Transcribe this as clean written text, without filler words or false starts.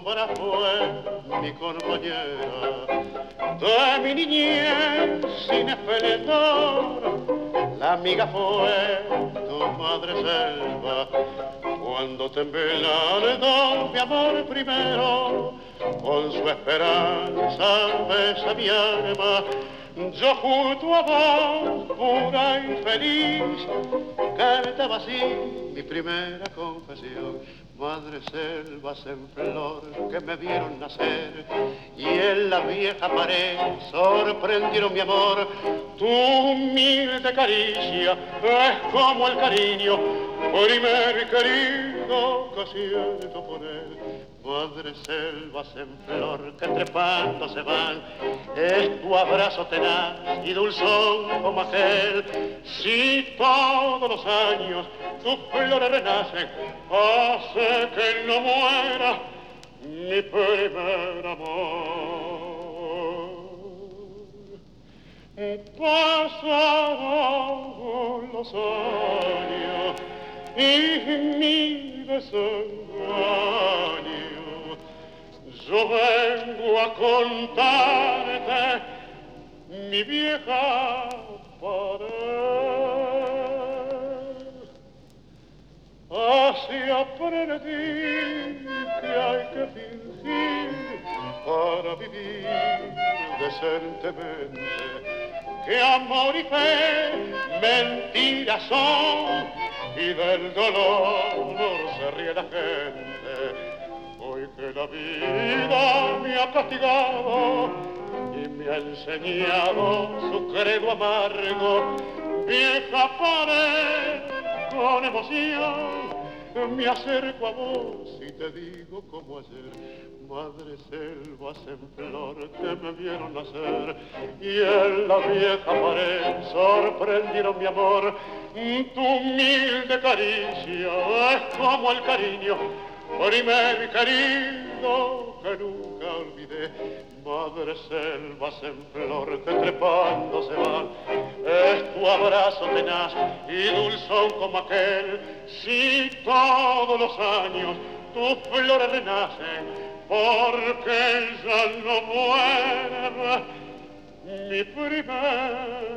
sombra fue mi compañera de mi niñez sin esplendor. La amiga fue tu madre selva cuando te envenenó mi amor primero. Con su esperanza besa mi alma, yo junto a vos, pura y feliz, cantaba así mi primera confesión. Madre selvas en flor que me vieron nacer y en la vieja pared sorprendieron mi amor. Tu humilde caricia es como el cariño, primer querido que siento por él. Madre selvas en flor que trepando se van, es tu abrazo tenaz y dulzón como aquel. Si todos los años tus flores renacen, hace que no muera mi primer amor. Pasaron los años y mi desengaño, yo vengo a contarte mi vieja pared. Así aprendí que hay que fingir para vivir decentemente, que amor y fe mentiras son y del dolor se ríe la gente. Hoy que la vida me ha castigado y me ha enseñado su credo amargo, vieja pared con emoción me acerco a vos y te digo como ayer, madre selvas en flor que me vieron nacer y en la vieja pared sorprendieron mi amor. Tu humilde caricia es como el cariño, primer querido que nunca olvidé. Madre selvas en flor que trepando se van, es tu abrazo tenaz y dulzón como aquel. Si todos los años tus flores renacen, porque ya no muere mi primer